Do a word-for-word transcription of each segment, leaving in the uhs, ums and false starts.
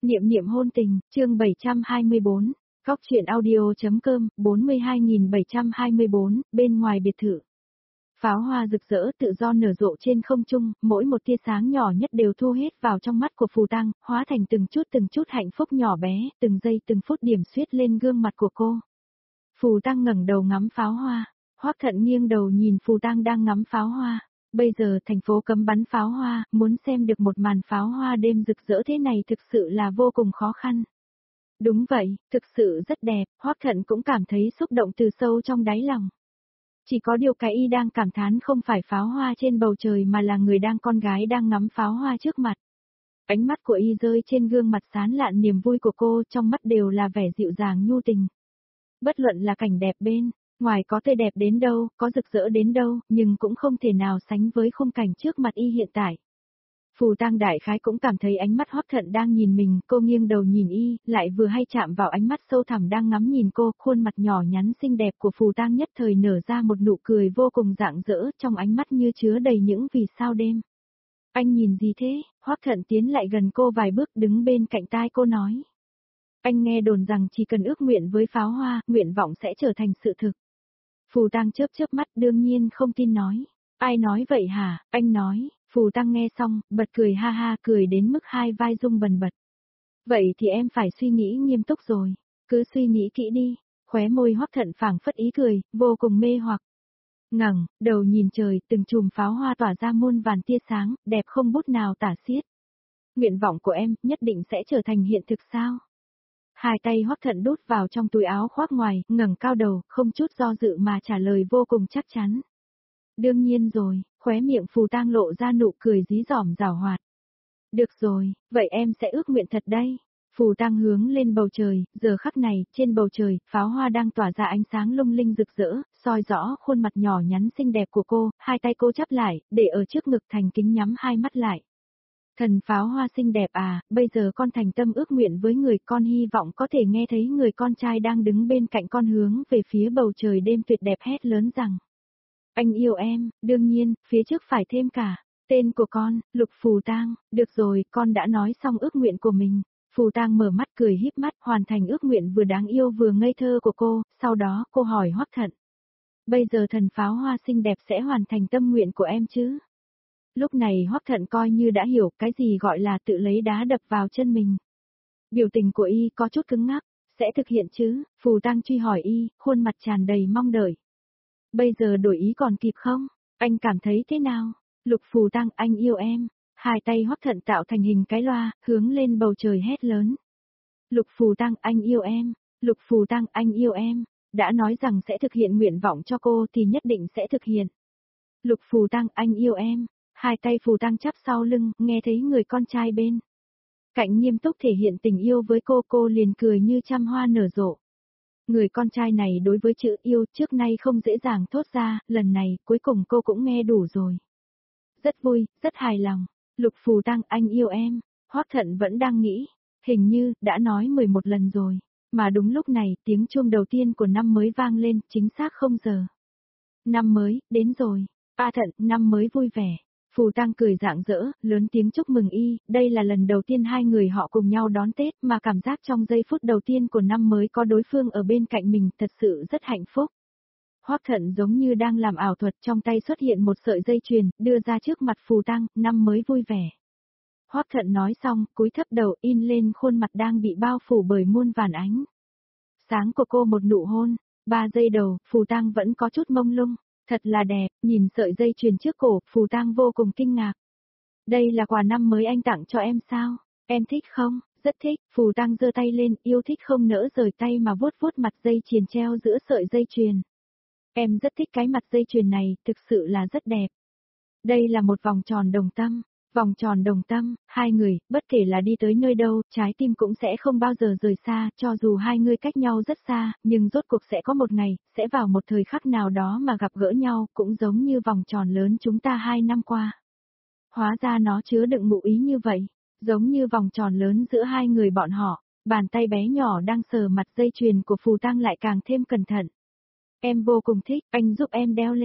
Niệm niệm hôn tình, chương bảy trăm hai mươi bốn, Góc truyện audio.com, bốn mươi hai nghìn bảy trăm hai mươi bốn, bên ngoài biệt thự. Pháo hoa rực rỡ tự do nở rộ trên không trung, mỗi một tia sáng nhỏ nhất đều thu hết vào trong mắt của Phù Tăng, hóa thành từng chút từng chút hạnh phúc nhỏ bé, từng giây từng phút điểm xuyết lên gương mặt của cô. Phù Tăng ngẩng đầu ngắm pháo hoa, Hoắc Thận nghiêng đầu nhìn Phù Tăng đang ngắm pháo hoa. Bây giờ thành phố cấm bắn pháo hoa, muốn xem được một màn pháo hoa đêm rực rỡ thế này thực sự là vô cùng khó khăn. Đúng vậy, thực sự rất đẹp, Hoắc Thận cũng cảm thấy xúc động từ sâu trong đáy lòng. Chỉ có điều cái y đang cảm thán không phải pháo hoa trên bầu trời mà là người đang con gái đang ngắm pháo hoa trước mặt. Ánh mắt của y rơi trên gương mặt sán lạn niềm vui của cô, trong mắt đều là vẻ dịu dàng nhu tình. Bất luận là cảnh đẹp bên ngoài có tươi đẹp đến đâu, có rực rỡ đến đâu, nhưng cũng không thể nào sánh với khung cảnh trước mặt y hiện tại. Phù Tăng đại khái cũng cảm thấy ánh mắt Hoắc Thận đang nhìn mình, cô nghiêng đầu nhìn y, lại vừa hay chạm vào ánh mắt sâu thẳm đang ngắm nhìn cô, khuôn mặt nhỏ nhắn xinh đẹp của Phù Tăng nhất thời nở ra một nụ cười vô cùng rạng rỡ, trong ánh mắt như chứa đầy những vì sao đêm. Anh nhìn gì thế? Hoắc Thận tiến lại gần cô vài bước đứng bên cạnh tai cô nói. Anh nghe đồn rằng chỉ cần ước nguyện với pháo hoa, nguyện vọng sẽ trở thành sự thực. Phù Tăng chớp chớp mắt đương nhiên không tin nói. Ai nói vậy hả? Anh nói. Phù Tăng nghe xong, bật cười ha ha, cười đến mức hai vai rung bần bật. Vậy thì em phải suy nghĩ nghiêm túc rồi. Cứ suy nghĩ kỹ đi. Khóe môi Hoắc Thận phảng phất ý cười, vô cùng mê hoặc. Ngẩng đầu nhìn trời, từng chùm pháo hoa tỏa ra muôn vàn tia sáng, đẹp không bút nào tả xiết. Nguyện vọng của em nhất định sẽ trở thành hiện thực sao? Hai tay Hoắc Thận đút vào trong túi áo khoác ngoài, ngẩng cao đầu, không chút do dự mà trả lời vô cùng chắc chắn. Đương nhiên rồi, khóe miệng Phù Tăng lộ ra nụ cười dí dỏm giảo hoạt. Được rồi, vậy em sẽ ước nguyện thật đây. Phù Tăng hướng lên bầu trời, giờ khắc này, trên bầu trời, pháo hoa đang tỏa ra ánh sáng lung linh rực rỡ, soi rõ khuôn mặt nhỏ nhắn xinh đẹp của cô, hai tay cô chắp lại, để ở trước ngực thành kính nhắm hai mắt lại. Thần pháo hoa xinh đẹp à, bây giờ con thành tâm ước nguyện với người, con hy vọng có thể nghe thấy người con trai đang đứng bên cạnh con hướng về phía bầu trời đêm tuyệt đẹp hét lớn rằng. Anh yêu em, đương nhiên, phía trước phải thêm cả. Tên của con, Lục Phù Tăng, được rồi, con đã nói xong ước nguyện của mình. Phù Tăng mở mắt cười híp mắt, hoàn thành ước nguyện vừa đáng yêu vừa ngây thơ của cô, sau đó cô hỏi Hoắc Thận. Bây giờ thần pháo hoa xinh đẹp sẽ hoàn thành tâm nguyện của em chứ? Lúc này Hoắc Thận coi như đã hiểu cái gì gọi là tự lấy đá đập vào chân mình. Biểu tình của y có chút cứng ngắc, sẽ thực hiện chứ? Phù Tăng truy hỏi y, khuôn mặt tràn đầy mong đợi. Bây giờ đổi ý còn kịp không? Anh cảm thấy thế nào? Lục Phù Tăng, anh yêu em. Hai tay Hoắc Thận tạo thành hình cái loa, hướng lên bầu trời hét lớn. Lục Phù Tăng, anh yêu em. Lục Phù Tăng, anh yêu em. Đã nói rằng sẽ thực hiện nguyện vọng cho cô thì nhất định sẽ thực hiện. Lục Phù Tăng, anh yêu em. Hai tay Phù Tăng chắp sau lưng, nghe thấy người con trai bên cạnh nghiêm túc thể hiện tình yêu với cô, cô liền cười như trăm hoa nở rộ. Người con trai này đối với chữ yêu trước nay không dễ dàng thốt ra, lần này cuối cùng cô cũng nghe đủ rồi. Rất vui, rất hài lòng. Lục Phù Tăng, anh yêu em. Hoắc Thận vẫn đang nghĩ, hình như đã nói mười một lần rồi, mà đúng lúc này tiếng chuông đầu tiên của năm mới vang lên, chính xác không giờ. Năm mới, đến rồi. A Thận, năm mới vui vẻ. Phù Tăng cười rạng rỡ, lớn tiếng chúc mừng y, đây là lần đầu tiên hai người họ cùng nhau đón Tết mà cảm giác trong giây phút đầu tiên của năm mới có đối phương ở bên cạnh mình thật sự rất hạnh phúc. Hoắc Thận giống như đang làm ảo thuật, trong tay xuất hiện một sợi dây chuyền, đưa ra trước mặt Phù Tăng, năm mới vui vẻ. Hoắc Thận nói xong, cúi thấp đầu in lên khuôn mặt đang bị bao phủ bởi muôn vàn ánh sáng của cô một nụ hôn. Ba giây đầu, Phù Tăng vẫn có chút mông lung. Thật là đẹp, nhìn sợi dây chuyền trước cổ, Phù Tăng vô cùng kinh ngạc. Đây là quà năm mới anh tặng cho em sao? Em thích không? Rất thích. Phù Tăng giơ tay lên, yêu thích không nỡ rời tay mà vuốt vuốt mặt dây chuyền treo giữa sợi dây chuyền. Em rất thích cái mặt dây chuyền này, thực sự là rất đẹp. Đây là một vòng tròn đồng tâm. Vòng tròn đồng tâm, hai người, bất kể là đi tới nơi đâu, trái tim cũng sẽ không bao giờ rời xa, cho dù hai người cách nhau rất xa, nhưng rốt cuộc sẽ có một ngày, sẽ vào một thời khắc nào đó mà gặp gỡ nhau, cũng giống như vòng tròn lớn chúng ta hai năm qua. Hóa ra nó chứa đựng ngụ ý như vậy, giống như vòng tròn lớn giữa hai người bọn họ, bàn tay bé nhỏ đang sờ mặt dây chuyền của Phù Tăng lại càng thêm cẩn thận. Em vô cùng thích, anh giúp em đeo lên.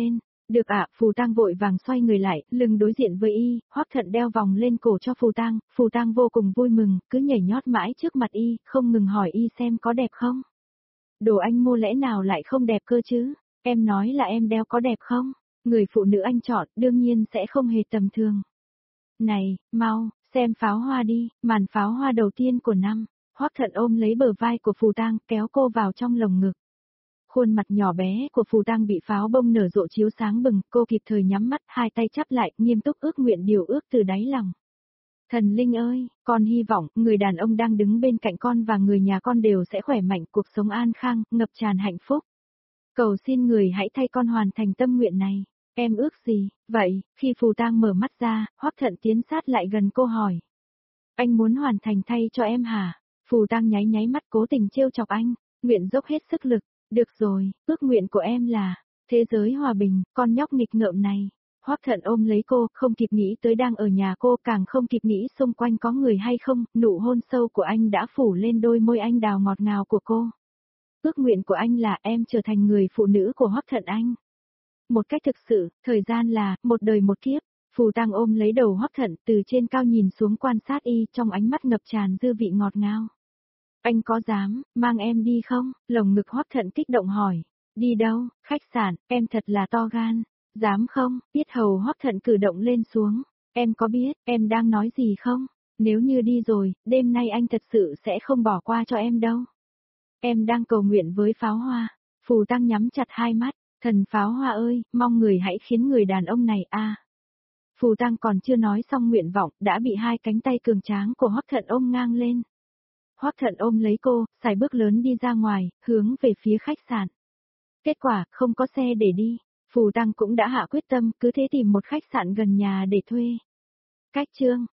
Được ạ, Phù Tang vội vàng xoay người lại, lưng đối diện với y, Hoắc Thận đeo vòng lên cổ cho Phù Tang, Phù Tang vô cùng vui mừng, cứ nhảy nhót mãi trước mặt y, không ngừng hỏi y xem có đẹp không. Đồ anh mua lẽ nào lại không đẹp cơ chứ, em nói là em đeo có đẹp không? Người phụ nữ anh chọn, đương nhiên sẽ không hề tầm thường. Này, mau, xem pháo hoa đi, màn pháo hoa đầu tiên của năm. Hoắc Thận ôm lấy bờ vai của Phù Tang, kéo cô vào trong lồng ngực. Khuôn mặt nhỏ bé của Phù Tang bị pháo bông nở rộ chiếu sáng bừng, cô kịp thời nhắm mắt, hai tay chắp lại, nghiêm túc ước nguyện điều ước từ đáy lòng. Thần linh ơi, con hy vọng, người đàn ông đang đứng bên cạnh con và người nhà con đều sẽ khỏe mạnh, cuộc sống an khang, ngập tràn hạnh phúc. Cầu xin người hãy thay con hoàn thành tâm nguyện này. Em ước gì? Vậy, khi Phù Tang mở mắt ra, Hoắc Thận tiến sát lại gần cô hỏi. Anh muốn hoàn thành thay cho em hả? Phù Tang nháy nháy mắt cố tình trêu chọc anh, nguyện dốc hết sức lực. Được rồi, ước nguyện của em là thế giới hòa bình, con nhóc nghịch ngợm này. Hoắc Thận ôm lấy cô, không kịp nghĩ tới đang ở nhà cô, càng không kịp nghĩ xung quanh có người hay không, nụ hôn sâu của anh đã phủ lên đôi môi anh đào ngọt ngào của cô. Ước nguyện của anh là em trở thành người phụ nữ của Hoắc Thận anh. Một cách thực sự, thời gian là một đời một kiếp. Phù Tang ôm lấy đầu Hoắc Thận, từ trên cao nhìn xuống quan sát y, trong ánh mắt ngập tràn dư vị ngọt ngào. Anh có dám mang em đi không? Lồng ngực Hoắc Thận kích động hỏi. Đi đâu? Khách sạn, em thật là to gan. Dám không? Yết hầu Hoắc Thận cử động lên xuống. Em có biết em đang nói gì không? Nếu như đi rồi, đêm nay anh thật sự sẽ không bỏ qua cho em đâu. Em đang cầu nguyện với pháo hoa. Phù Tang nhắm chặt hai mắt. Thần pháo hoa ơi, mong người hãy khiến người đàn ông này a. À. Phù Tang còn chưa nói xong nguyện vọng, đã bị hai cánh tay cường tráng của Hoắc Thận ôm ngang lên. Hoắc Thận ôm lấy cô, xài bước lớn đi ra ngoài, hướng về phía khách sạn. Kết quả, không có xe để đi. Phù Tang cũng đã hạ quyết tâm, cứ thế tìm một khách sạn gần nhà để thuê. Cách chương